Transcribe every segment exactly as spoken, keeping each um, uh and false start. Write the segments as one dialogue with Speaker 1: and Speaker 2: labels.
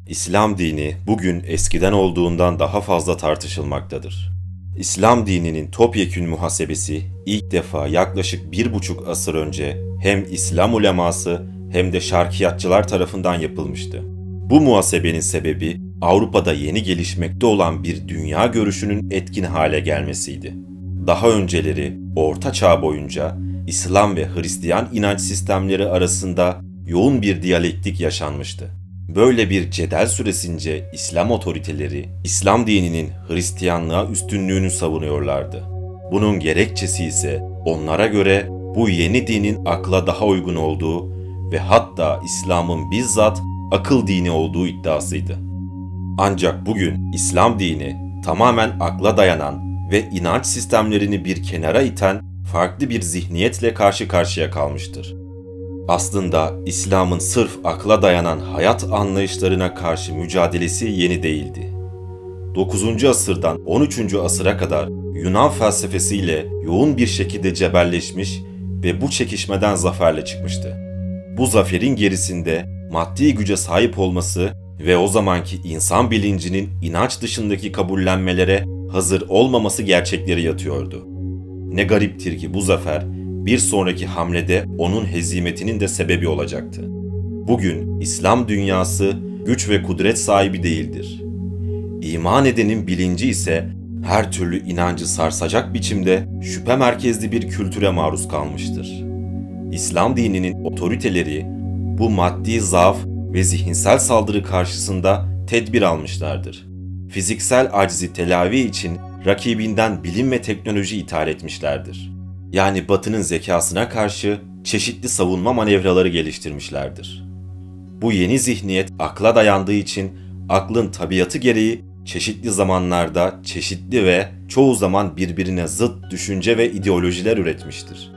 Speaker 1: İslam dini bugün eskiden olduğundan daha fazla tartışılmaktadır. İslam dininin topyekün muhasebesi ilk defa yaklaşık bir buçuk asır önce hem İslam uleması hem de şarkiyatçılar tarafından yapılmıştı. Bu muhasebenin sebebi Avrupa'da yeni gelişmekte olan bir dünya görüşünün etkin hale gelmesiydi. Daha önceleri Orta Çağ boyunca İslam ve Hristiyan inanç sistemleri arasında yoğun bir diyalektik yaşanmıştı. Böyle bir cedel süresince İslam otoriteleri, İslam dininin Hristiyanlığa üstünlüğünü savunuyorlardı. Bunun gerekçesi ise onlara göre bu yeni dinin akla daha uygun olduğu ve hatta İslam'ın bizzat akıl dini olduğu iddiasıydı. Ancak bugün İslam dini tamamen akla dayanan ve inanç sistemlerini bir kenara iten farklı bir zihniyetle karşı karşıya kalmıştır. Aslında İslam'ın sırf akla dayanan hayat anlayışlarına karşı mücadelesi yeni değildi. dokuzuncu asırdan on üçüncü asıra kadar Yunan felsefesiyle yoğun bir şekilde cebelleşmiş ve bu çekişmeden zaferle çıkmıştı. Bu zaferin gerisinde maddi güce sahip olması ve o zamanki insan bilincinin inanç dışındaki kabullenmelere hazır olmaması gerçekleri yatıyordu. Ne gariptir ki bu zafer bir sonraki hamlede onun hezimetinin de sebebi olacaktı. Bugün İslam dünyası güç ve kudret sahibi değildir. İman edenin bilinci ise her türlü inancı sarsacak biçimde şüphe merkezli bir kültüre maruz kalmıştır. İslam dininin otoriteleri bu maddi zaaf ve zihinsel saldırı karşısında tedbir almışlardır. Fiziksel acizi telavi için rakibinden bilim ve teknoloji ithal etmişlerdir. Yani Batı'nın zekasına karşı çeşitli savunma manevraları geliştirmişlerdir. Bu yeni zihniyet akla dayandığı için aklın tabiatı gereği çeşitli zamanlarda çeşitli ve çoğu zaman birbirine zıt düşünce ve ideolojiler üretmiştir.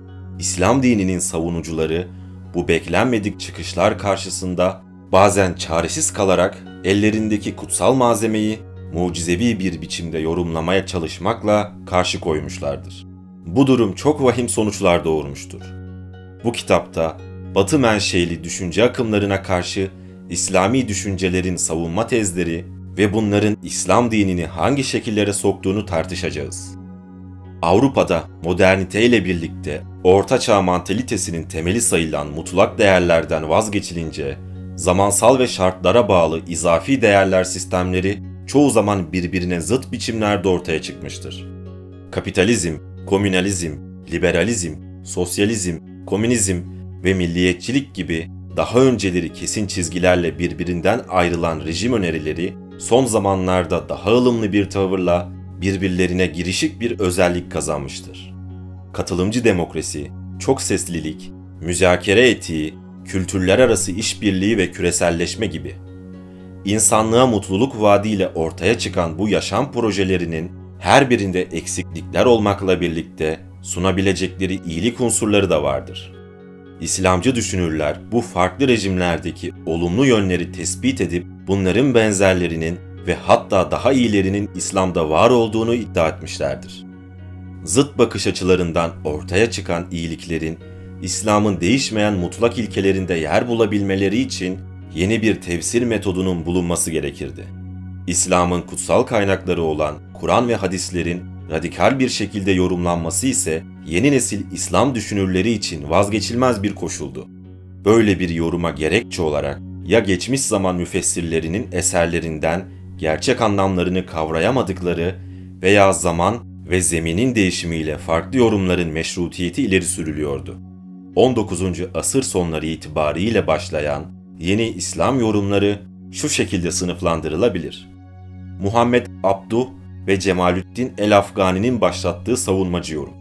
Speaker 1: İslam dininin savunucuları bu beklenmedik çıkışlar karşısında bazen çaresiz kalarak ellerindeki kutsal malzemeyi mucizevi bir biçimde yorumlamaya çalışmakla karşı koymuşlardır. Bu durum çok vahim sonuçlar doğurmuştur. Bu kitapta Batı menşeli düşünce akımlarına karşı İslami düşüncelerin savunma tezleri ve bunların İslam dinini hangi şekillere soktuğunu tartışacağız. Avrupa'da moderniteyle birlikte Orta Çağ mantalitesinin temeli sayılan mutlak değerlerden vazgeçilince zamansal ve şartlara bağlı izafi değerler sistemleri çoğu zaman birbirine zıt biçimlerde ortaya çıkmıştır. Kapitalizm, komünalizm, liberalizm, sosyalizm, komünizm ve milliyetçilik gibi daha önceleri kesin çizgilerle birbirinden ayrılan rejim önerileri son zamanlarda daha ılımlı bir tavırla birbirlerine girişik bir özellik kazanmıştır. Katılımcı demokrasi, çok seslilik, müzakere etiği, kültürler arası işbirliği ve küreselleşme gibi. İnsanlığa mutluluk vaadiyle ortaya çıkan bu yaşam projelerinin her birinde eksiklikler olmakla birlikte sunabilecekleri iyilik unsurları da vardır. İslamcı düşünürler bu farklı rejimlerdeki olumlu yönleri tespit edip bunların benzerlerinin ve hatta daha iyilerinin İslam'da var olduğunu iddia etmişlerdir. Zıt bakış açılarından ortaya çıkan iyiliklerin İslam'ın değişmeyen mutlak ilkelerinde yer bulabilmeleri için yeni bir tefsir metodunun bulunması gerekirdi. İslam'ın kutsal kaynakları olan Kur'an ve hadislerin radikal bir şekilde yorumlanması ise yeni nesil İslam düşünürleri için vazgeçilmez bir koşuldu. Böyle bir yoruma gerekçe olarak ya geçmiş zaman müfessirlerinin eserlerinden gerçek anlamlarını kavrayamadıkları veya zaman ve zeminin değişimiyle farklı yorumların meşrutiyeti ileri sürülüyordu. on dokuzuncu asır sonları itibariyle başlayan yeni İslam yorumları şu şekilde sınıflandırılabilir. Muhammed Abduh ve Cemalüddin el-Afgani'nin başlattığı savunmacı yorum.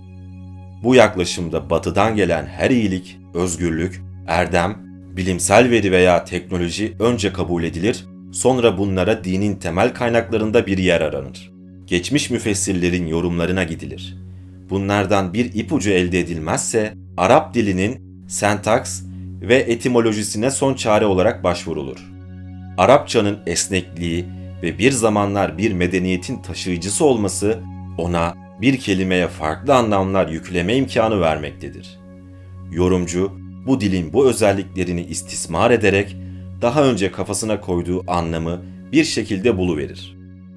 Speaker 1: Bu yaklaşımda Batı'dan gelen her iyilik, özgürlük, erdem, bilimsel veri veya teknoloji önce kabul edilir, sonra bunlara dinin temel kaynaklarında bir yer aranır. Geçmiş müfessirlerin yorumlarına gidilir. Bunlardan bir ipucu elde edilmezse Arap dilinin sentaks ve etimolojisine son çare olarak başvurulur. Arapçanın esnekliği ve bir zamanlar bir medeniyetin taşıyıcısı olması ona bir kelimeye farklı anlamlar yükleme imkanı vermektedir. Yorumcu bu dilin bu özelliklerini istismar ederek daha önce kafasına koyduğu anlamı bir şekilde buluverir.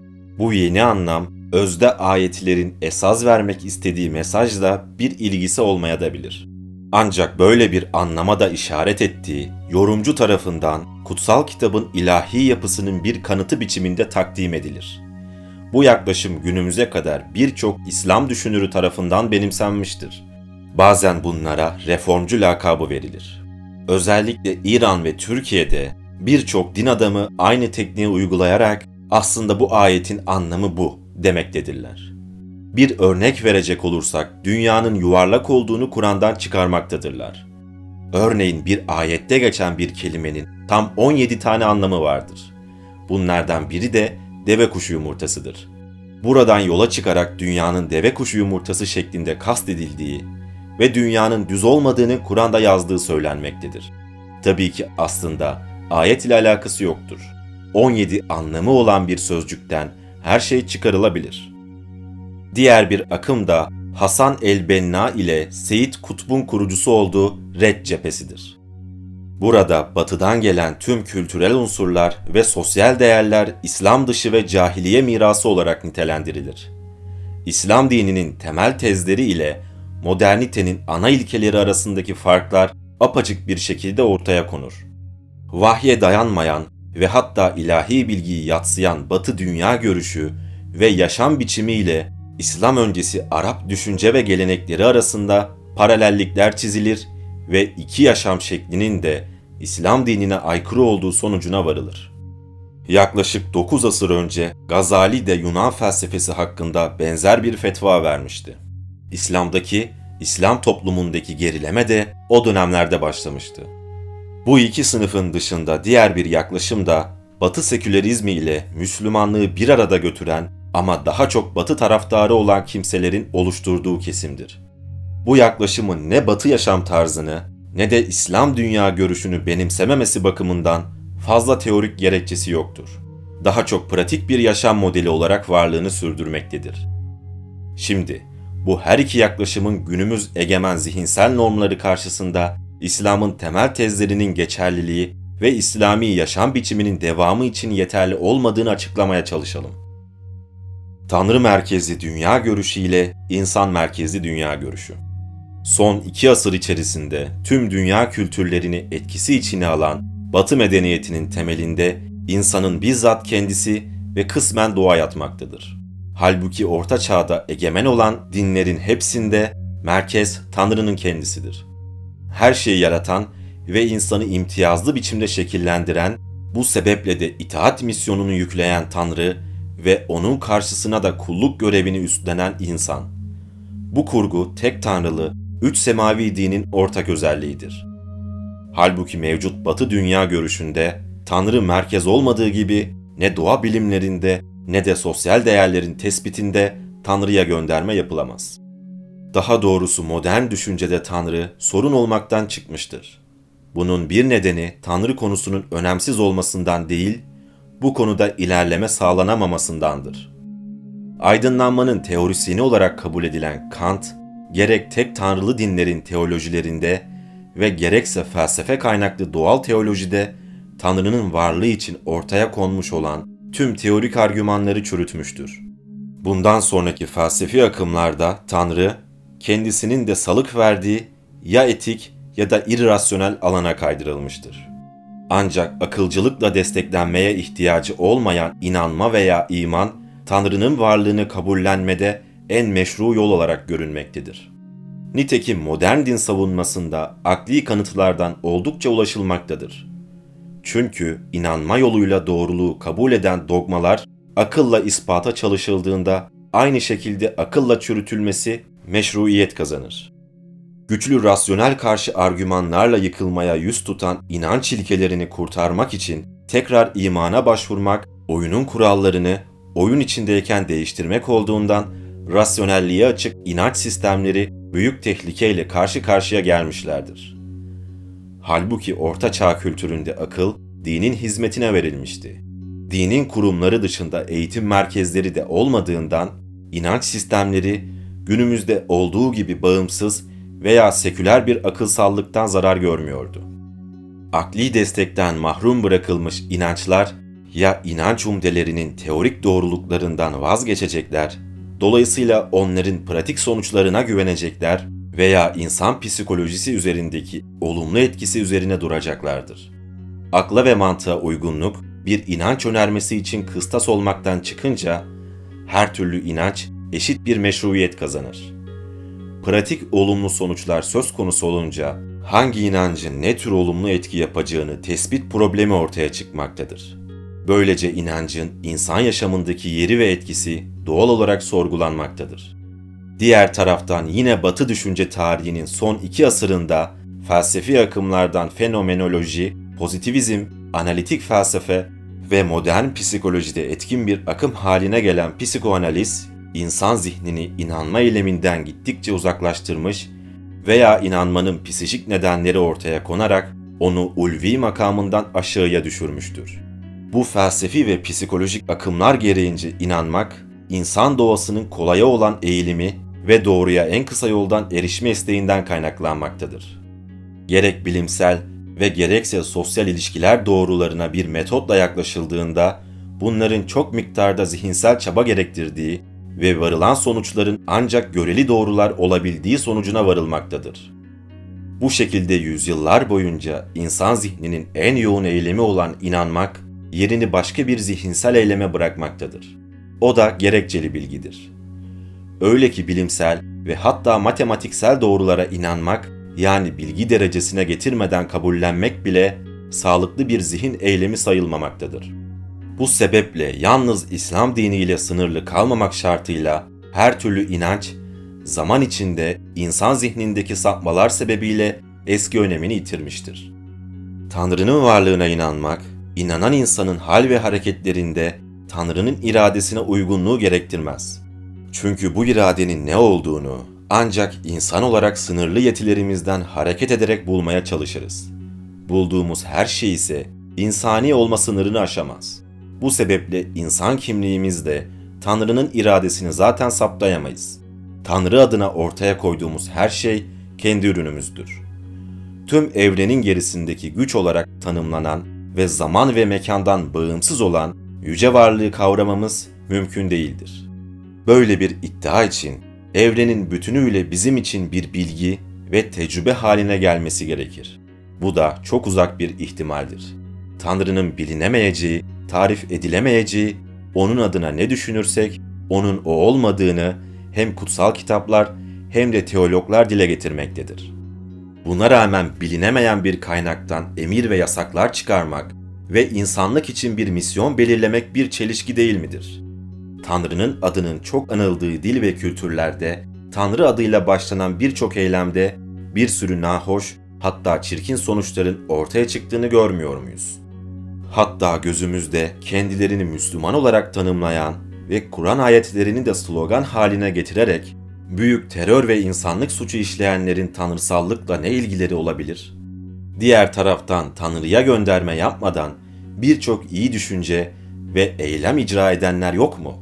Speaker 1: Bu yeni anlam, özde ayetlerin esas vermek istediği mesajla bir ilgisi olmayabilir. Ancak böyle bir anlama da işaret ettiği, yorumcu tarafından kutsal kitabın ilahi yapısının bir kanıtı biçiminde takdim edilir. Bu yaklaşım günümüze kadar birçok İslam düşünürü tarafından benimsenmiştir. Bazen bunlara reformcu lakabı verilir. Özellikle İran ve Türkiye'de birçok din adamı aynı tekniği uygulayarak aslında bu ayetin anlamı bu demektedirler. Bir örnek verecek olursak dünyanın yuvarlak olduğunu Kur'an'dan çıkarmaktadırlar. Örneğin bir ayette geçen bir kelimenin tam on yedi tane anlamı vardır. Bunlardan biri de deve kuşu yumurtasıdır. Buradan yola çıkarak dünyanın deve kuşu yumurtası şeklinde kastedildiği ve dünyanın düz olmadığını Kur'an'da yazdığı söylenmektedir. Tabii ki aslında ayet ile alakası yoktur. on yedi anlamı olan bir sözcükten her şey çıkarılabilir. Diğer bir akım da Hasan el-Benna ile Seyyid Kutb'un kurucusu olduğu Red cephesidir. Burada batıdan gelen tüm kültürel unsurlar ve sosyal değerler İslam dışı ve cahiliye mirası olarak nitelendirilir. İslam dininin temel tezleri ile modernitenin ana ilkeleri arasındaki farklar apaçık bir şekilde ortaya konur. Vahye dayanmayan ve hatta ilahi bilgiyi yadsıyan Batı dünya görüşü ve yaşam biçimiyle İslam öncesi Arap düşünce ve gelenekleri arasında paralellikler çizilir ve iki yaşam şeklinin de İslam dinine aykırı olduğu sonucuna varılır. Yaklaşık dokuz asır önce Gazali de Yunan felsefesi hakkında benzer bir fetva vermişti. İslam'daki, İslam toplumundaki gerileme de o dönemlerde başlamıştı. Bu iki sınıfın dışında diğer bir yaklaşım da Batı sekülerizmi ile Müslümanlığı bir arada götüren ama daha çok Batı taraftarı olan kimselerin oluşturduğu kesimdir. Bu yaklaşımın ne Batı yaşam tarzını ne de İslam dünya görüşünü benimsememesi bakımından fazla teorik gerekçesi yoktur. Daha çok pratik bir yaşam modeli olarak varlığını sürdürmektedir. Şimdi bu her iki yaklaşımın günümüz egemen zihinsel normları karşısında İslam'ın temel tezlerinin geçerliliği ve İslami yaşam biçiminin devamı için yeterli olmadığını açıklamaya çalışalım. Tanrı merkezli dünya görüşü ile insan merkezli dünya görüşü. Son iki asır içerisinde tüm dünya kültürlerini etkisi içine alan Batı medeniyetinin temelinde insanın bizzat kendisi ve kısmen doğa yatmaktadır. Halbuki Orta Çağ'da egemen olan dinlerin hepsinde merkez Tanrı'nın kendisidir. Her şeyi yaratan ve insanı imtiyazlı biçimde şekillendiren, bu sebeple de itaat misyonunu yükleyen Tanrı ve onun karşısına da kulluk görevini üstlenen insan. Bu kurgu tek tanrılı, üç semavi dinin ortak özelliğidir. Halbuki mevcut Batı dünya görüşünde Tanrı merkez olmadığı gibi ne doğa bilimlerinde ne de sosyal değerlerin tespitinde Tanrı'ya gönderme yapılamaz. Daha doğrusu modern düşüncede Tanrı sorun olmaktan çıkmıştır. Bunun bir nedeni Tanrı konusunun önemsiz olmasından değil, bu konuda ilerleme sağlanamamasındandır. Aydınlanmanın teorisyeni olarak kabul edilen Kant, gerek tek tanrılı dinlerin teolojilerinde ve gerekse felsefe kaynaklı doğal teolojide Tanrı'nın varlığı için ortaya konmuş olan tüm teorik argümanları çürütmüştür. Bundan sonraki felsefi akımlarda Tanrı, kendisinin de salık verdiği ya etik ya da irrasyonel alana kaydırılmıştır. Ancak akılcılıkla desteklenmeye ihtiyacı olmayan inanma veya iman, Tanrı'nın varlığını kabullenmede en meşru yol olarak görünmektedir. Nitekim modern din savunmasında akli kanıtlardan oldukça ulaşılmaktadır. Çünkü inanma yoluyla doğruluğu kabul eden dogmalar, akılla ispata çalışıldığında aynı şekilde akılla çürütülmesi meşruiyet kazanır. Güçlü rasyonel karşı argümanlarla yıkılmaya yüz tutan inanç ilkelerini kurtarmak için tekrar imana başvurmak, oyunun kurallarını oyun içindeyken değiştirmek olduğundan rasyonelliğe açık inanç sistemleri büyük tehlikeyle karşı karşıya gelmişlerdir. Halbuki Orta Çağ kültüründe akıl, dinin hizmetine verilmişti. Dinin kurumları dışında eğitim merkezleri de olmadığından inanç sistemleri günümüzde olduğu gibi bağımsız veya seküler bir akılsallıktan zarar görmüyordu. akli destekten mahrum bırakılmış inançlar ya inanç umdelerinin teorik doğruluklarından vazgeçecekler, dolayısıyla onların pratik sonuçlarına güvenecekler veya insan psikolojisi üzerindeki olumlu etkisi üzerine duracaklardır. Akla ve mantığa uygunluk bir inanç önermesi için kıstas olmaktan çıkınca her türlü inanç eşit bir meşruiyet kazanır. Pratik olumlu sonuçlar söz konusu olunca hangi inancın ne tür olumlu etki yapacağını tespit problemi ortaya çıkmaktadır. Böylece inancın insan yaşamındaki yeri ve etkisi doğal olarak sorgulanmaktadır. Diğer taraftan yine Batı düşünce tarihinin son iki asırında felsefi akımlardan fenomenoloji, pozitivizm, analitik felsefe ve modern psikolojide etkin bir akım haline gelen psikoanaliz, insan zihnini inanma eyleminden gittikçe uzaklaştırmış veya inanmanın psikik nedenleri ortaya konarak onu ulvi makamından aşağıya düşürmüştür. Bu felsefi ve psikolojik akımlar gereğince inanmak, insan doğasının kolaya olan eğilimi ve doğruya en kısa yoldan erişme isteğinden kaynaklanmaktadır. Gerek bilimsel ve gerekse sosyal ilişkiler doğrularına bir metotla yaklaşıldığında, bunların çok miktarda zihinsel çaba gerektirdiği ve varılan sonuçların ancak göreli doğrular olabildiği sonucuna varılmaktadır. Bu şekilde yüzyıllar boyunca insan zihninin en yoğun eylemi olan inanmak, yerini başka bir zihinsel eyleme bırakmaktadır. O da gerekçeli bilgidir. Öyle ki bilimsel ve hatta matematiksel doğrulara inanmak, yani bilgi derecesine getirmeden kabullenmek bile sağlıklı bir zihin eylemi sayılmamaktadır. Bu sebeple yalnız İslam diniyle sınırlı kalmamak şartıyla her türlü inanç, zaman içinde insan zihnindeki sapmalar sebebiyle eski önemini yitirmiştir. Tanrı'nın varlığına inanmak, inanan insanın hal ve hareketlerinde Tanrı'nın iradesine uygunluğu gerektirmez. Çünkü bu iradenin ne olduğunu ancak insan olarak sınırlı yetilerimizden hareket ederek bulmaya çalışırız. Bulduğumuz her şey ise insani olma sınırını aşamaz. Bu sebeple insan kimliğimizde Tanrı'nın iradesini zaten saptayamayız. Tanrı adına ortaya koyduğumuz her şey kendi ürünümüzdür. Tüm evrenin gerisindeki güç olarak tanımlanan ve zaman ve mekandan bağımsız olan yüce varlığı kavramamız mümkün değildir. Böyle bir iddia için evrenin bütünüyle bizim için bir bilgi ve tecrübe haline gelmesi gerekir. Bu da çok uzak bir ihtimaldir. Tanrı'nın bilinemeyeceği, tarif edilemeyeceği, onun adına ne düşünürsek onun o olmadığını hem kutsal kitaplar hem de teologlar dile getirmektedir. Buna rağmen bilinemeyen bir kaynaktan emir ve yasaklar çıkarmak ve insanlık için bir misyon belirlemek bir çelişki değil midir? Tanrı'nın adının çok anıldığı dil ve kültürlerde, Tanrı adıyla başlanan birçok eylemde bir sürü nahoş, hatta çirkin sonuçların ortaya çıktığını görmüyor muyuz? Hatta gözümüzde kendilerini Müslüman olarak tanımlayan ve Kur'an ayetlerini de slogan haline getirerek büyük terör ve insanlık suçu işleyenlerin tanrısallıkla ne ilgileri olabilir? Diğer taraftan Tanrı'ya gönderme yapmadan birçok iyi düşünce ve eylem icra edenler yok mu?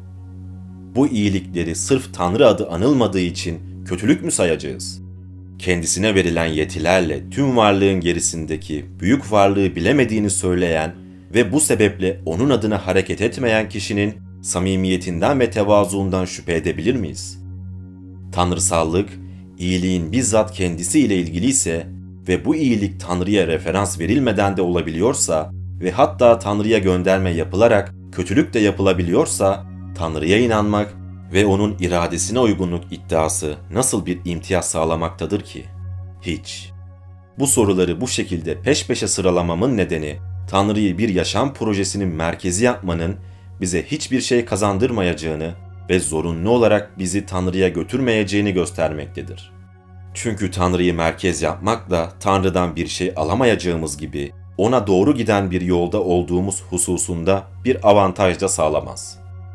Speaker 1: Bu iyilikleri sırf Tanrı adı anılmadığı için kötülük mü sayacağız? Kendisine verilen yetilerle tüm varlığın gerisindeki büyük varlığı bilemediğini söyleyen ve bu sebeple onun adına hareket etmeyen kişinin samimiyetinden ve tevazuundan şüphe edebilir miyiz? Tanrısallık, iyiliğin bizzat kendisiyle ilgiliyse ve bu iyilik Tanrı'ya referans verilmeden de olabiliyorsa ve hatta Tanrı'ya gönderme yapılarak kötülük de yapılabiliyorsa, Tanrı'ya inanmak ve onun iradesine uygunluk iddiası nasıl bir imtiyaz sağlamaktadır ki? Hiç. Bu soruları bu şekilde peş peşe sıralamamın nedeni, Tanrı'yı bir yaşam projesinin merkezi yapmanın bize hiçbir şey kazandırmayacağını ve zorunlu olarak bizi Tanrı'ya götürmeyeceğini göstermektedir. Çünkü Tanrı'yı merkez yapmakla Tanrı'dan bir şey alamayacağımız gibi ona doğru giden bir yolda olduğumuz hususunda bir avantaj da sağlamaz.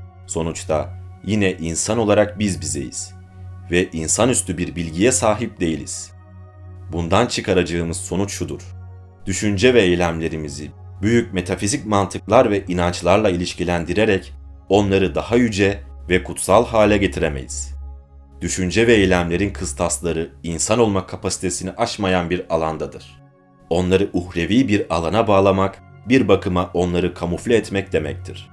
Speaker 1: Sonuçta yine insan olarak biz bizeyiz ve insanüstü bir bilgiye sahip değiliz. Bundan çıkaracağımız sonuç şudur: düşünce ve eylemlerimizi büyük metafizik mantıklar ve inançlarla ilişkilendirerek onları daha yüce ve kutsal hale getiremeyiz. Düşünce ve eylemlerin kıstasları insan olma kapasitesini aşmayan bir alandadır. onları uhrevi bir alana bağlamak, bir bakıma onları kamufle etmek demektir.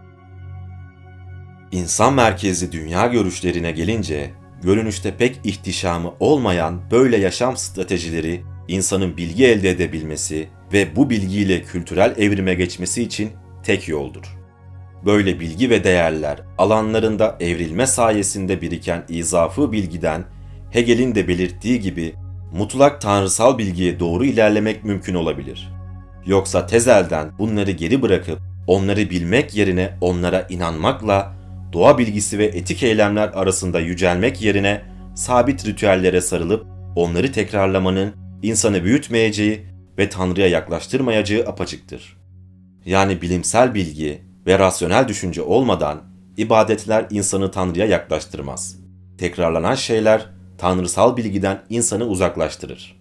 Speaker 1: İnsan merkezli dünya görüşlerine gelince, görünüşte pek ihtişamı olmayan böyle yaşam stratejileri insanın bilgi elde edebilmesi ve bu bilgiyle kültürel evrime geçmesi için tek yoldur. Böyle bilgi ve değerler alanlarında evrilme sayesinde biriken izafı bilgiden Hegel'in de belirttiği gibi mutlak tanrısal bilgiye doğru ilerlemek mümkün olabilir. Yoksa tezelden bunları geri bırakıp onları bilmek yerine onlara inanmakla doğa bilgisi ve etik eylemler arasında yücelmek yerine sabit ritüellere sarılıp onları tekrarlamanın insanı büyütmeyeceği ve Tanrı'ya yaklaştırmayacağı apaçıktır. Yani bilimsel bilgi ve rasyonel düşünce olmadan ibadetler insanı Tanrı'ya yaklaştırmaz. Tekrarlanan şeyler tanrısal bilgiden insanı uzaklaştırır.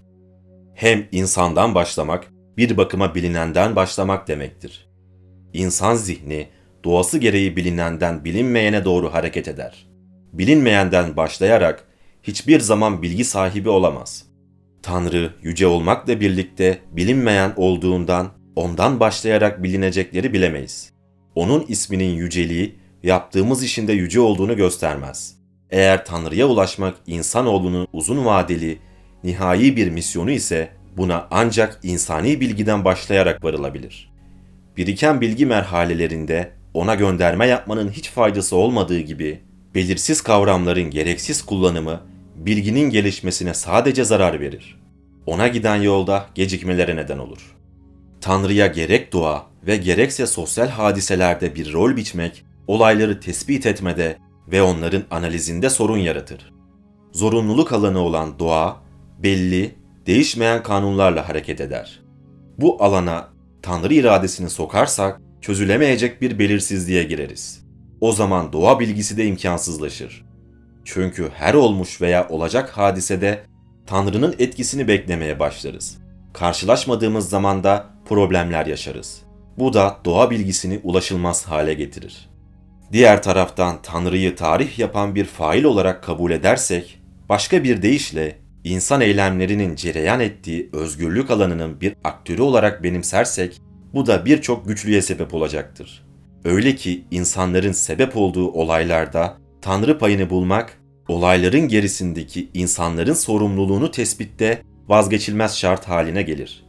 Speaker 1: Hem insandan başlamak, bir bakıma bilinenden başlamak demektir. İnsan zihni, doğası gereği bilinenden bilinmeyene doğru hareket eder. Bilinmeyenden başlayarak hiçbir zaman bilgi sahibi olamaz. Tanrı yüce olmakla birlikte bilinmeyen olduğundan ondan başlayarak bilinecekleri bilemeyiz. Onun isminin yüceliği yaptığımız işin de yüce olduğunu göstermez. Eğer Tanrı'ya ulaşmak insanoğlunun uzun vadeli, nihai bir misyonu ise buna ancak insani bilgiden başlayarak varılabilir. Biriken bilgi merhalelerinde ona gönderme yapmanın hiç faydası olmadığı gibi, belirsiz kavramların gereksiz kullanımı bilginin gelişmesine sadece zarar verir. Ona giden yolda gecikmelere neden olur. Tanrı'ya gerek doğa ve gerekse sosyal hadiselerde bir rol biçmek, olayları tespit etmede ve onların analizinde sorun yaratır. Zorunluluk alanı olan doğa, belli, değişmeyen kanunlarla hareket eder. Bu alana Tanrı iradesini sokarsak, çözülemeyecek bir belirsizliğe gireriz. O zaman doğa bilgisi de imkansızlaşır. Çünkü her olmuş veya olacak hadisede Tanrı'nın etkisini beklemeye başlarız. Karşılaşmadığımız zaman da problemler yaşarız. Bu da doğa bilgisini ulaşılmaz hale getirir. Diğer taraftan Tanrı'yı tarih yapan bir fail olarak kabul edersek, başka bir deyişle insan eylemlerinin cereyan ettiği özgürlük alanının bir aktörü olarak benimsersek, bu da birçok güçlüğe sebep olacaktır. Öyle ki insanların sebep olduğu olaylarda Tanrı payını bulmak, olayların gerisindeki insanların sorumluluğunu tespitte vazgeçilmez şart haline gelir.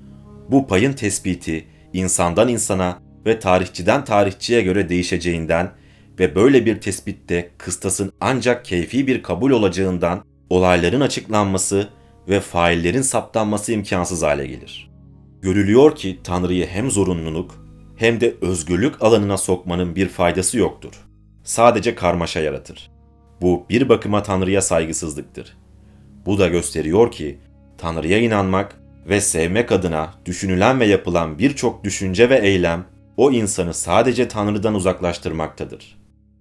Speaker 1: Bu payın tespiti insandan insana ve tarihçiden tarihçiye göre değişeceğinden ve böyle bir tespitte kıstasın ancak keyfi bir kabul olacağından olayların açıklanması ve faillerin saptanması imkansız hale gelir. Görülüyor ki Tanrı'yı hem zorunluluk hem de özgürlük alanına sokmanın bir faydası yoktur. Sadece karmaşa yaratır. Bu bir bakıma Tanrı'ya saygısızlıktır. Bu da gösteriyor ki Tanrı'ya inanmak ve sevmek adına düşünülen ve yapılan birçok düşünce ve eylem o insanı sadece Tanrı'dan uzaklaştırmaktadır.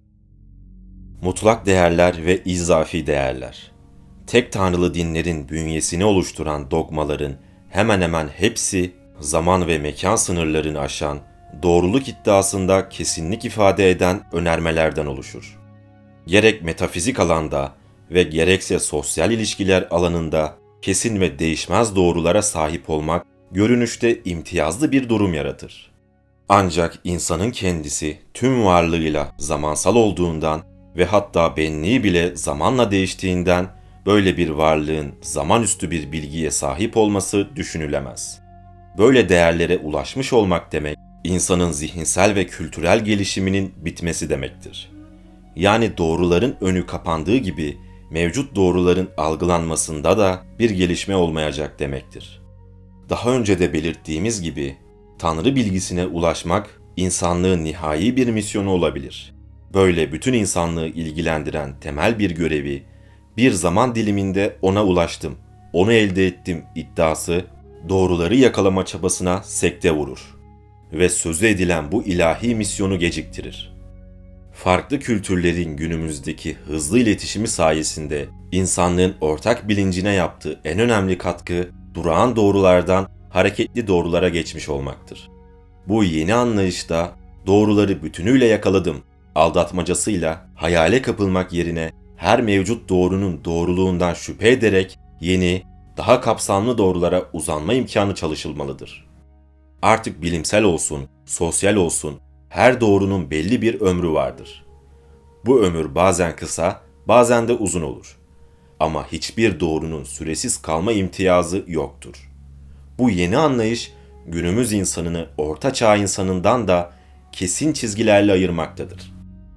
Speaker 1: Mutlak değerler ve izafi değerler. Tek tanrılı dinlerin bünyesini oluşturan dogmaların hemen hemen hepsi zaman ve mekan sınırlarını aşan, doğruluk iddiasında kesinlik ifade eden önermelerden oluşur. Gerek metafizik alanda ve gerekse sosyal ilişkiler alanında kesin ve değişmez doğrulara sahip olmak görünüşte imtiyazlı bir durum yaratır. Ancak insanın kendisi tüm varlığıyla zamansal olduğundan ve hatta benliği bile zamanla değiştiğinden böyle bir varlığın zamanüstü bir bilgiye sahip olması düşünülemez. Böyle değerlere ulaşmış olmak demek, insanın zihinsel ve kültürel gelişiminin bitmesi demektir. Yani doğruların önü kapandığı gibi mevcut doğruların algılanmasında da bir gelişme olmayacak demektir. Daha önce de belirttiğimiz gibi Tanrı bilgisine ulaşmak insanlığın nihai bir misyonu olabilir. Böyle bütün insanlığı ilgilendiren temel bir görevi bir zaman diliminde ona ulaştım, onu elde ettim iddiası doğruları yakalama çabasına sekte vurur ve sözü edilen bu ilahi misyonu geciktirir. Farklı kültürlerin günümüzdeki hızlı iletişimi sayesinde insanlığın ortak bilincine yaptığı en önemli katkı durağan doğrulardan hareketli doğrulara geçmiş olmaktır. Bu yeni anlayışta doğruları bütünüyle yakaladım aldatmacasıyla hayale kapılmak yerine her mevcut doğrunun doğruluğundan şüphe ederek yeni, daha kapsamlı doğrulara uzanma imkanı çalışılmalıdır. Artık bilimsel olsun, sosyal olsun, her doğrunun belli bir ömrü vardır. Bu ömür bazen kısa, bazen de uzun olur. Ama hiçbir doğrunun süresiz kalma imtiyazı yoktur. Bu yeni anlayış, günümüz insanını Orta Çağ insanından da kesin çizgilerle ayırmaktadır.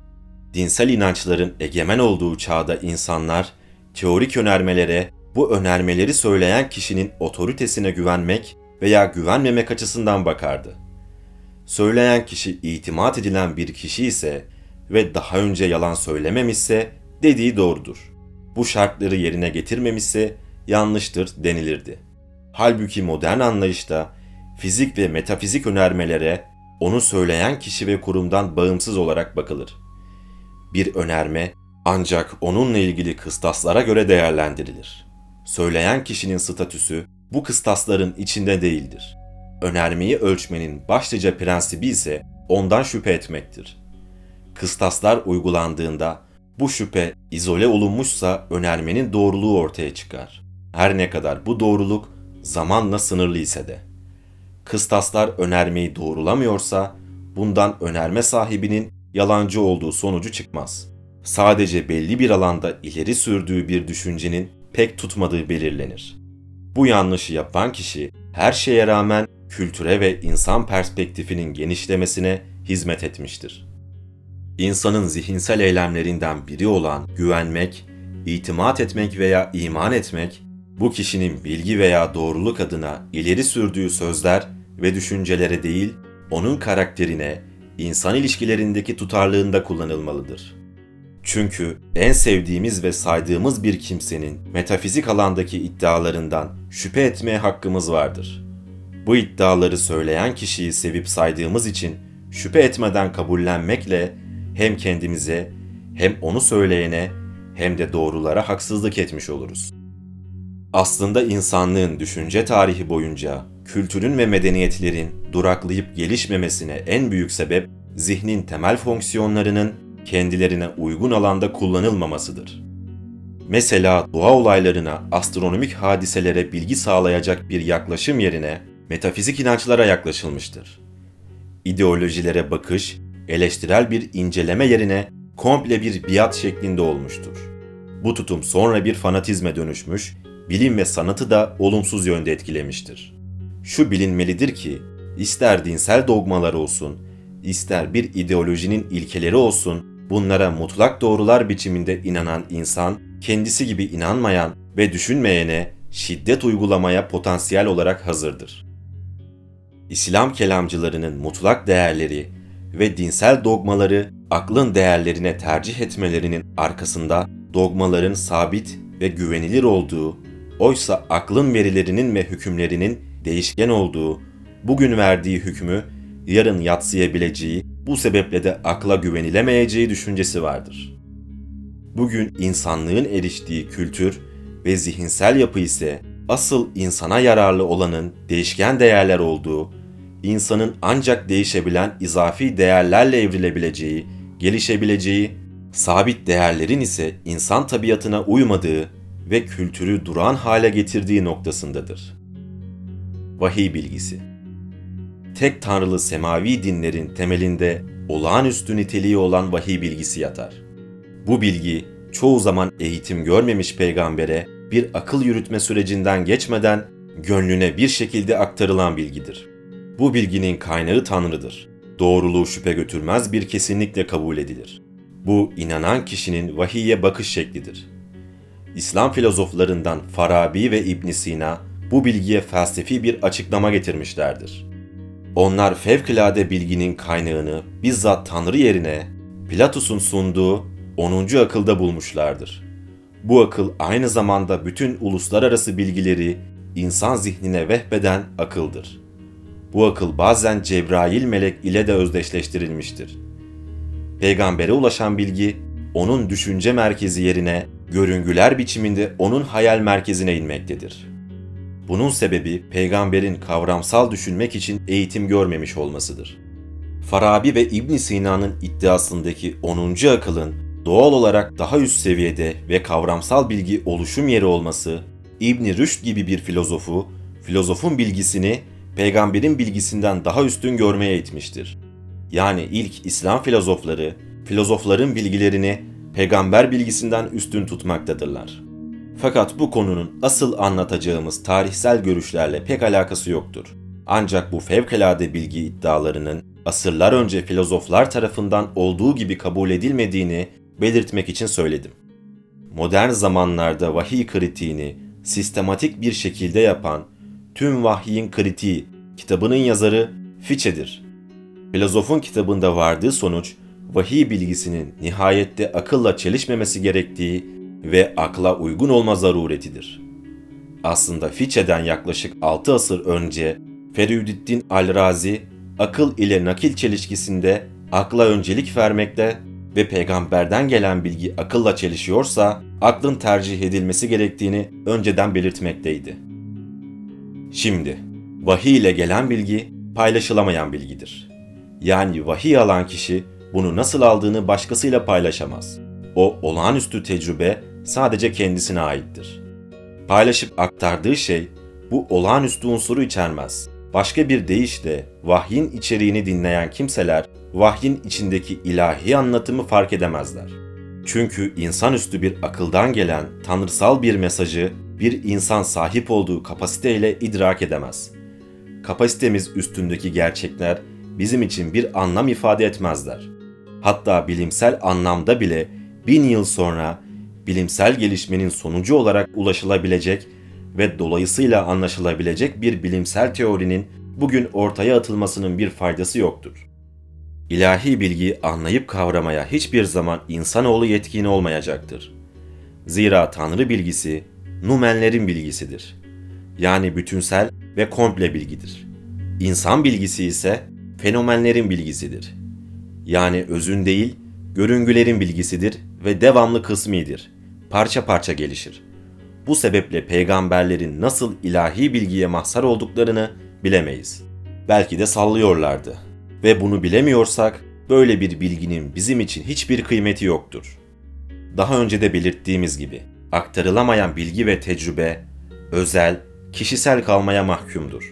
Speaker 1: Dinsel inançların egemen olduğu çağda insanlar, teorik önermelere, bu önermeleri söyleyen kişinin otoritesine güvenmek veya güvenmemek açısından bakardı. Söyleyen kişi itimat edilen bir kişi ise ve daha önce yalan söylememişse dediği doğrudur. Bu şartları yerine getirmemişse yanlıştır denilirdi. Halbuki modern anlayışta fizik ve metafizik önermelere onu söyleyen kişi ve kurumdan bağımsız olarak bakılır. Bir önerme ancak onunla ilgili kıstaslara göre değerlendirilir. Söyleyen kişinin statüsü bu kıstasların içinde değildir. Önermeyi ölçmenin başlıca prensibi ise ondan şüphe etmektir. Kıstaslar uygulandığında bu şüphe izole olunmuşsa önermenin doğruluğu ortaya çıkar. Her ne kadar bu doğruluk zamanla sınırlı ise de. Kıstaslar önermeyi doğrulamıyorsa bundan önerme sahibinin yalancı olduğu sonucu çıkmaz. Sadece belli bir alanda ileri sürdüğü bir düşüncenin pek tutmadığı belirlenir. Bu yanlışı yapan kişi her şeye rağmen kültüre ve insan perspektifinin genişlemesine hizmet etmiştir. İnsanın zihinsel eylemlerinden biri olan güvenmek, itimat etmek veya iman etmek, bu kişinin bilgi veya doğruluk adına ileri sürdüğü sözler ve düşüncelere değil, onun karakterine, insan ilişkilerindeki tutarlılığında kullanılmalıdır. Çünkü en sevdiğimiz ve saydığımız bir kimsenin metafizik alandaki iddialarından şüphe etmeye hakkımız vardır. Bu iddiaları söyleyen kişiyi sevip saydığımız için şüphe etmeden kabullenmekle hem kendimize, hem onu söyleyene, hem de doğrulara haksızlık etmiş oluruz. Aslında insanlığın düşünce tarihi boyunca kültürün ve medeniyetlerin duraklayıp gelişmemesine en büyük sebep zihnin temel fonksiyonlarının kendilerine uygun alanda kullanılmamasıdır. Mesela doğa olaylarına, astronomik hadiselere bilgi sağlayacak bir yaklaşım yerine metafizik inançlara yaklaşılmıştır. İdeolojilere bakış, eleştirel bir inceleme yerine komple bir biat şeklinde olmuştur. Bu tutum sonra bir fanatizme dönüşmüş, bilim ve sanatı da olumsuz yönde etkilemiştir. Şu bilinmelidir ki, ister dinsel dogmalar olsun, ister bir ideolojinin ilkeleri olsun, bunlara mutlak doğrular biçiminde inanan insan, kendisi gibi inanmayan ve düşünmeyene şiddet uygulamaya potansiyel olarak hazırdır. İslam kelamcılarının mutlak değerleri ve dinsel dogmaları aklın değerlerine tercih etmelerinin arkasında dogmaların sabit ve güvenilir olduğu, oysa aklın verilerinin ve hükümlerinin değişken olduğu, bugün verdiği hükmü yarın yadsıyabileceği, bu sebeple de akla güvenilemeyeceği düşüncesi vardır. Bugün insanlığın eriştiği kültür ve zihinsel yapı ise asıl insana yararlı olanın değişken değerler olduğu, insanın ancak değişebilen izafi değerlerle evrilebileceği, gelişebileceği, sabit değerlerin ise insan tabiatına uymadığı ve kültürü durağan hale getirdiği noktasındadır. Vahiy bilgisi. Tek tanrılı semavi dinlerin temelinde olağanüstü niteliği olan vahiy bilgisi yatar. Bu bilgi çoğu zaman eğitim görmemiş peygambere bir akıl yürütme sürecinden geçmeden gönlüne bir şekilde aktarılan bilgidir. Bu bilginin kaynağı Tanrı'dır. Doğruluğu şüphe götürmez bir kesinlikle kabul edilir. Bu inanan kişinin vahiyye bakış şeklidir. İslam filozoflarından Farabi ve İbn Sina bu bilgiye felsefi bir açıklama getirmişlerdir. Onlar fevkalade bilginin kaynağını bizzat Tanrı yerine Platus'un sunduğu onuncu akılda bulmuşlardır. Bu akıl aynı zamanda bütün uluslararası bilgileri insan zihnine vehbeden akıldır. Bu akıl bazen Cebrail melek ile de özdeşleştirilmiştir. Peygambere ulaşan bilgi, onun düşünce merkezi yerine görüngüler biçiminde onun hayal merkezine inmektedir. Bunun sebebi peygamberin kavramsal düşünmek için eğitim görmemiş olmasıdır. Farabi ve İbn Sina'nın iddiasındaki onuncu akılın doğal olarak daha üst seviyede ve kavramsal bilgi oluşum yeri olması, İbn Rüşd gibi bir filozofu, filozofun bilgisini peygamberin bilgisinden daha üstün görmeye itmiştir. Yani ilk İslam filozofları, filozofların bilgilerini peygamber bilgisinden üstün tutmaktadırlar. Fakat bu konunun asıl anlatacağımız tarihsel görüşlerle pek alakası yoktur. Ancak bu fevkalade bilgi iddialarının asırlar önce filozoflar tarafından olduğu gibi kabul edilmediğini belirtmek için söyledim. Modern zamanlarda vahiy kritiğini sistematik bir şekilde yapan Tüm Vahyin Kritiği kitabının yazarı Fiçe'dir. Filozofun kitabında vardığı sonuç, vahiy bilgisinin nihayette akılla çelişmemesi gerektiği ve akla uygun olma zaruretidir. Aslında Fiçe'den yaklaşık altı asır önce Ferudüddin Al-Razi, akıl ile nakil çelişkisinde akla öncelik vermekte ve peygamberden gelen bilgi akılla çelişiyorsa aklın tercih edilmesi gerektiğini önceden belirtmekteydi. Şimdi, vahiy ile gelen bilgi paylaşılamayan bilgidir. Yani vahiy alan kişi bunu nasıl aldığını başkasıyla paylaşamaz. O olağanüstü tecrübe sadece kendisine aittir. Paylaşıp aktardığı şey bu olağanüstü unsuru içermez. Başka bir deyişle vahyin içeriğini dinleyen kimseler vahyin içindeki ilahi anlatımı fark edemezler. Çünkü insanüstü bir akıldan gelen tanrısal bir mesajı bir insan sahip olduğu kapasiteyle idrak edemez. Kapasitemiz üstündeki gerçekler bizim için bir anlam ifade etmezler. Hatta bilimsel anlamda bile bin yıl sonra bilimsel gelişmenin sonucu olarak ulaşılabilecek ve dolayısıyla anlaşılabilecek bir bilimsel teorinin bugün ortaya atılmasının bir faydası yoktur. İlahi bilgiyi anlayıp kavramaya hiçbir zaman insanoğlu yetkin olmayacaktır. Zira Tanrı bilgisi, numenlerin bilgisidir. Yani bütünsel ve komple bilgidir. İnsan bilgisi ise fenomenlerin bilgisidir. Yani özün değil, görüngülerin bilgisidir ve devamlı kısmidir. Parça parça gelişir. Bu sebeple peygamberlerin nasıl ilahi bilgiye mahzar olduklarını bilemeyiz. Belki de sallıyorlardı. Ve bunu bilemiyorsak böyle bir bilginin bizim için hiçbir kıymeti yoktur. Daha önce de belirttiğimiz gibi aktarılamayan bilgi ve tecrübe özel, kişisel kalmaya mahkumdur.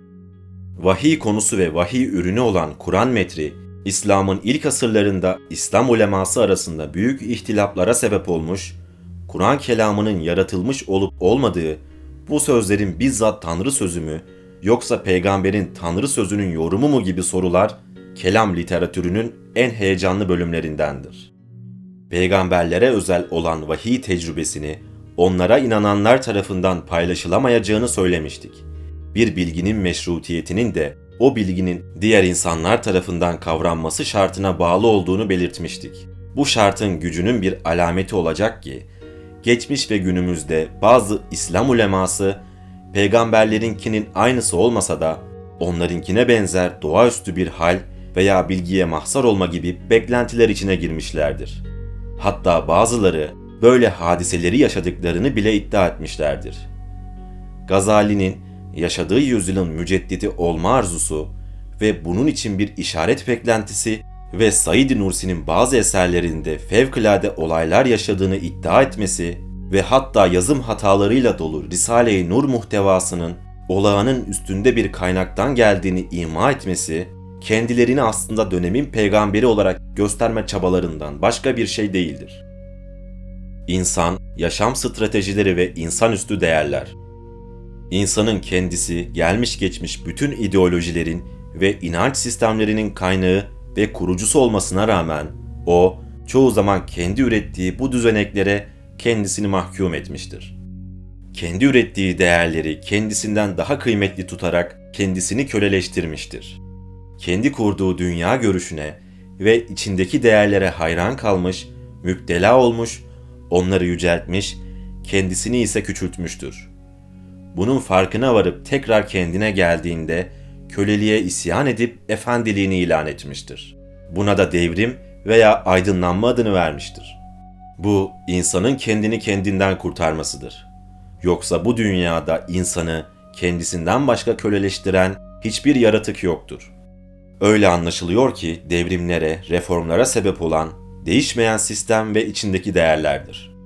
Speaker 1: Vahiy konusu ve vahiy ürünü olan Kur'an metri, İslam'ın ilk asırlarında İslam uleması arasında büyük ihtilaflara sebep olmuş, Kur'an kelamının yaratılmış olup olmadığı, bu sözlerin bizzat Tanrı sözü mü, yoksa peygamberin Tanrı sözünün yorumu mu gibi sorular, kelam literatürünün en heyecanlı bölümlerindendir. Peygamberlere özel olan vahiy tecrübesini, onlara inananlar tarafından paylaşılamayacağını söylemiştik. Bir bilginin meşrutiyetinin de o bilginin diğer insanlar tarafından kavranması şartına bağlı olduğunu belirtmiştik. Bu şartın gücünün bir alameti olacak ki, geçmiş ve günümüzde bazı İslam uleması, peygamberlerinkinin aynısı olmasa da onlarınkine benzer doğaüstü bir hal veya bilgiye mahzar olma gibi beklentiler içine girmişlerdir. Hatta bazıları böyle hadiseleri yaşadıklarını bile iddia etmişlerdir. Gazali'nin yaşadığı yüzyılın müceddidi olma arzusu ve bunun için bir işaret beklentisi ve Said Nursi'nin bazı eserlerinde fevkalade olaylar yaşadığını iddia etmesi ve hatta yazım hatalarıyla dolu Risale-i Nur muhtevasının olağanın üstünde bir kaynaktan geldiğini ima etmesi, kendilerini aslında dönemin peygamberi olarak gösterme çabalarından başka bir şey değildir. İnsan, yaşam stratejileri ve insanüstü değerler. İnsanın kendisi gelmiş geçmiş bütün ideolojilerin ve inanç sistemlerinin kaynağı ve kurucusu olmasına rağmen o çoğu zaman kendi ürettiği bu düzeneklere kendisini mahkum etmiştir. Kendi ürettiği değerleri kendisinden daha kıymetli tutarak kendisini köleleştirmiştir. Kendi kurduğu dünya görüşüne ve içindeki değerlere hayran kalmış, müptela olmuş, onları yüceltmiş, kendisini ise küçültmüştür. Bunun farkına varıp tekrar kendine geldiğinde köleliğe isyan edip efendiliğini ilan etmiştir. Buna da devrim veya aydınlanma adını vermiştir. Bu, insanın kendini kendinden kurtarmasıdır. Yoksa bu dünyada insanı kendisinden başka köleleştiren hiçbir yaratık yoktur. Öyle anlaşılıyor ki devrimlere, reformlara sebep olan değişmeyen sistem ve içindeki değerlerdir.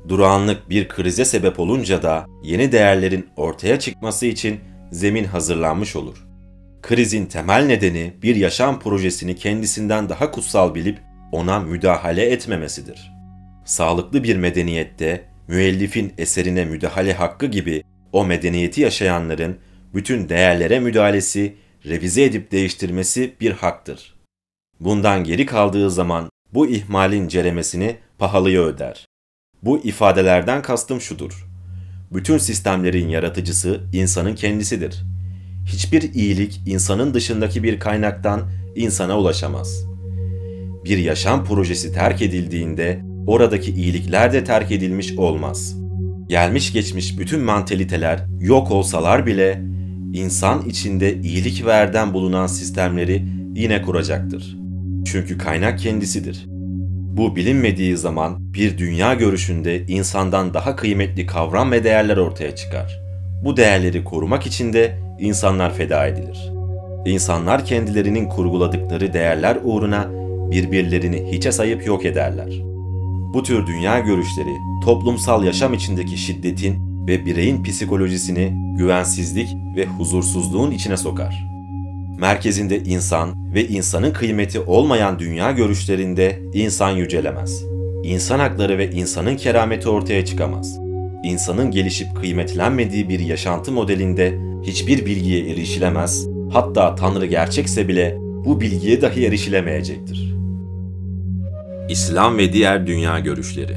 Speaker 1: Durağanlık bir krize sebep olunca da yeni değerlerin ortaya çıkması için zemin hazırlanmış olur. Krizin temel nedeni bir yaşam projesini kendisinden daha kutsal bilip ona müdahale etmemesidir. Sağlıklı bir medeniyette müellifin eserine müdahale hakkı gibi o medeniyeti yaşayanların bütün değerlere müdahalesi, revize edip değiştirmesi bir haktır. Bundan geri kaldığı zaman bu ihmalin ceremesini pahalıya öder. Bu ifadelerden kastım şudur: bütün sistemlerin yaratıcısı insanın kendisidir. Hiçbir iyilik insanın dışındaki bir kaynaktan insana ulaşamaz. Bir yaşam projesi terk edildiğinde oradaki iyilikler de terk edilmiş olmaz. Gelmiş geçmiş bütün mantaliteler yok olsalar bile insan içinde iyilik ve erdem bulunan sistemleri yine kuracaktır. Çünkü kaynak kendisidir. Bu bilinmediği zaman bir dünya görüşünde insandan daha kıymetli kavram ve değerler ortaya çıkar. Bu değerleri korumak için de insanlar feda edilir. İnsanlar kendilerinin kurguladıkları değerler uğruna birbirlerini hiçe sayıp yok ederler. Bu tür dünya görüşleri toplumsal yaşam içindeki şiddetin ve bireyin psikolojisini güvensizlik ve huzursuzluğun içine sokar. Merkezinde insan ve insanın kıymeti olmayan dünya görüşlerinde insan yücelemez. İnsan hakları ve insanın kerameti ortaya çıkamaz. İnsanın gelişip kıymetlenmediği bir yaşantı modelinde hiçbir bilgiye erişilemez, hatta Tanrı gerçekse bile bu bilgiye dahi erişilemeyecektir. İslam ve diğer dünya görüşleri.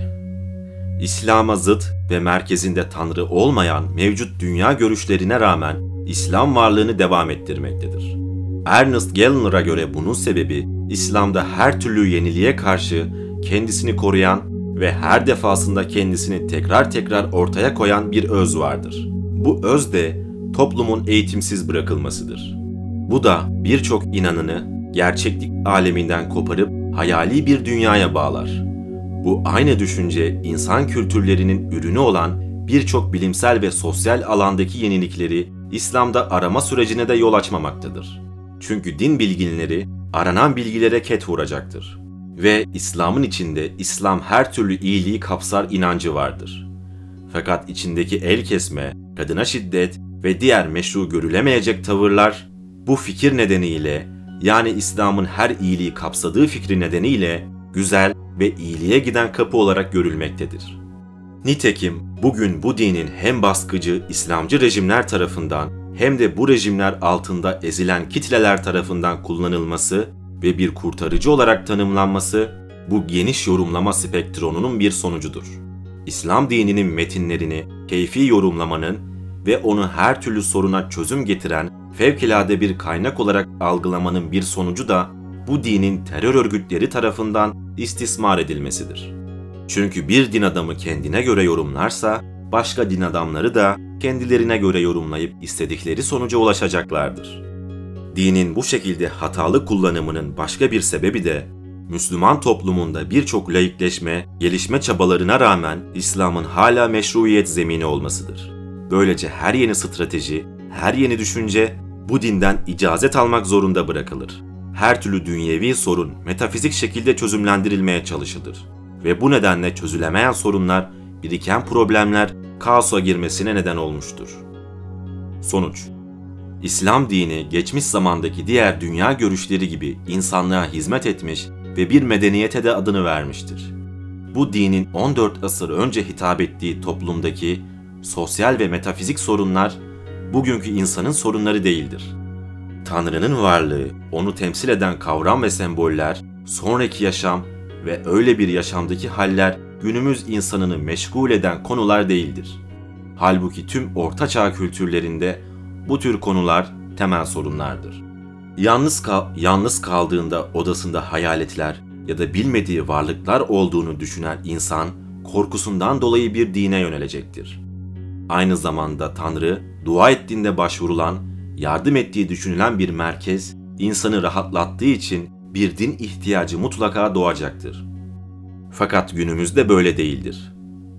Speaker 1: İslam'a zıt ve merkezinde Tanrı olmayan mevcut dünya görüşlerine rağmen İslam varlığını devam ettirmektedir. Ernest Gellner'a göre bunun sebebi İslam'da her türlü yeniliğe karşı kendisini koruyan ve her defasında kendisini tekrar tekrar ortaya koyan bir öz vardır. Bu öz de toplumun eğitimsiz bırakılmasıdır. Bu da birçok inanını gerçeklik aleminden koparıp hayali bir dünyaya bağlar. Bu aynı düşünce insan kültürlerinin ürünü olan birçok bilimsel ve sosyal alandaki yenilikleri İslam'da arama sürecine de yol açmamaktadır. Çünkü din bilginleri aranan bilgilere ket vuracaktır. Ve İslam'ın içinde İslam her türlü iyiliği kapsar inancı vardır. Fakat içindeki el kesme, kadına şiddet ve diğer meşru görülemeyecek tavırlar bu fikir nedeniyle, yani İslam'ın her iyiliği kapsadığı fikri nedeniyle güzel ve iyiliğe giden kapı olarak görülmektedir. Nitekim bugün bu dinin hem baskıcı İslamcı rejimler tarafından hem de bu rejimler altında ezilen kitleler tarafından kullanılması ve bir kurtarıcı olarak tanımlanması bu geniş yorumlama spektronunun bir sonucudur. İslam dininin metinlerini keyfi yorumlamanın ve onu her türlü soruna çözüm getiren fevkalade bir kaynak olarak algılamanın bir sonucu da bu dinin terör örgütleri tarafından istismar edilmesidir. Çünkü bir din adamı kendine göre yorumlarsa, başka din adamları da kendilerine göre yorumlayıp istedikleri sonuca ulaşacaklardır. Dinin bu şekilde hatalı kullanımının başka bir sebebi de, Müslüman toplumunda birçok laikleşme, gelişme çabalarına rağmen İslam'ın hala meşruiyet zemini olmasıdır. Böylece her yeni strateji, her yeni düşünce bu dinden icazet almak zorunda bırakılır. Her türlü dünyevi sorun metafizik şekilde çözümlendirilmeye çalışılır. Ve bu nedenle çözülemeyen sorunlar, biriken problemler kaosa girmesine neden olmuştur. Sonuç: İslam dini geçmiş zamandaki diğer dünya görüşleri gibi insanlığa hizmet etmiş ve bir medeniyete de adını vermiştir. Bu dinin on dört asır önce hitap ettiği toplumdaki sosyal ve metafizik sorunlar bugünkü insanın sorunları değildir. Tanrı'nın varlığı, onu temsil eden kavram ve semboller, sonraki yaşam ve öyle bir yaşamdaki haller günümüz insanını meşgul eden konular değildir. Halbuki tüm ortaçağ kültürlerinde bu tür konular temel sorunlardır. Yalnız, kal yalnız kaldığında odasında hayaletler ya da bilmediği varlıklar olduğunu düşünen insan korkusundan dolayı bir dine yönelecektir. Aynı zamanda Tanrı, dua ettiğinde başvurulan, yardım ettiği düşünülen bir merkez, insanı rahatlattığı için bir din ihtiyacı mutlaka doğacaktır. Fakat günümüzde böyle değildir.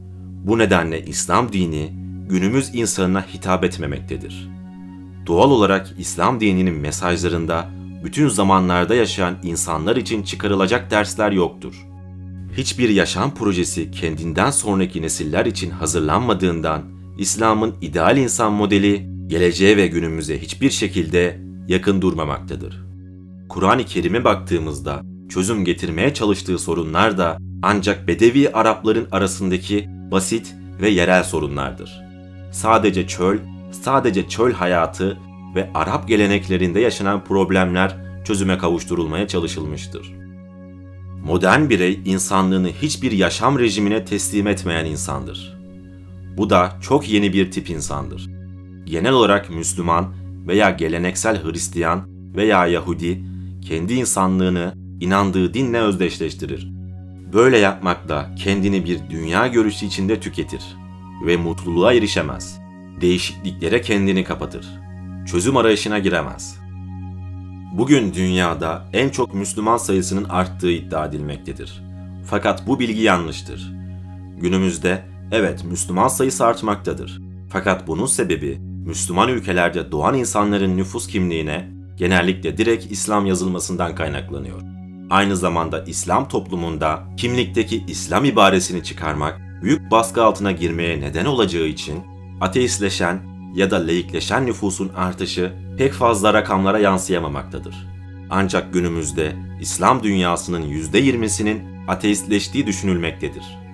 Speaker 1: Bu nedenle İslam dini günümüz insanına hitap etmemektedir. Doğal olarak İslam dininin mesajlarında bütün zamanlarda yaşayan insanlar için çıkarılacak dersler yoktur. hiçbir yaşam projesi kendinden sonraki nesiller için hazırlanmadığından İslam'ın ideal insan modeli geleceğe ve günümüze hiçbir şekilde yakın durmamaktadır. Kur'an-ı Kerim'e baktığımızda çözüm getirmeye çalıştığı sorunlar da ancak Bedevi Arapların arasındaki basit ve yerel sorunlardır. Sadece çöl, sadece çöl hayatı ve Arap geleneklerinde yaşanan problemler çözüme kavuşturulmaya çalışılmıştır. Modern birey insanlığını hiçbir yaşam rejimine teslim etmeyen insandır. Bu da çok yeni bir tip insandır. Genel olarak Müslüman veya geleneksel Hristiyan veya Yahudi kendi insanlığını inandığı dinle özdeşleştirir. Böyle yapmakla kendini bir dünya görüşü içinde tüketir ve mutluluğa erişemez. Değişikliklere kendini kapatır. Çözüm arayışına giremez. Bugün dünyada en çok Müslüman sayısının arttığı iddia edilmektedir. Fakat bu bilgi yanlıştır. Günümüzde evet Müslüman sayısı artmaktadır. Fakat bunun sebebi Müslüman ülkelerde doğan insanların nüfus kimliğine genellikle direkt İslam yazılmasından kaynaklanıyor. Aynı zamanda İslam toplumunda kimlikteki İslam ibaresini çıkarmak büyük baskı altına girmeye neden olacağı için ateistleşen ya da laikleşen nüfusun artışı pek fazla rakamlara yansıyamamaktadır. Ancak günümüzde İslam dünyasının yüzde yirmisinin ateistleştiği düşünülmektedir.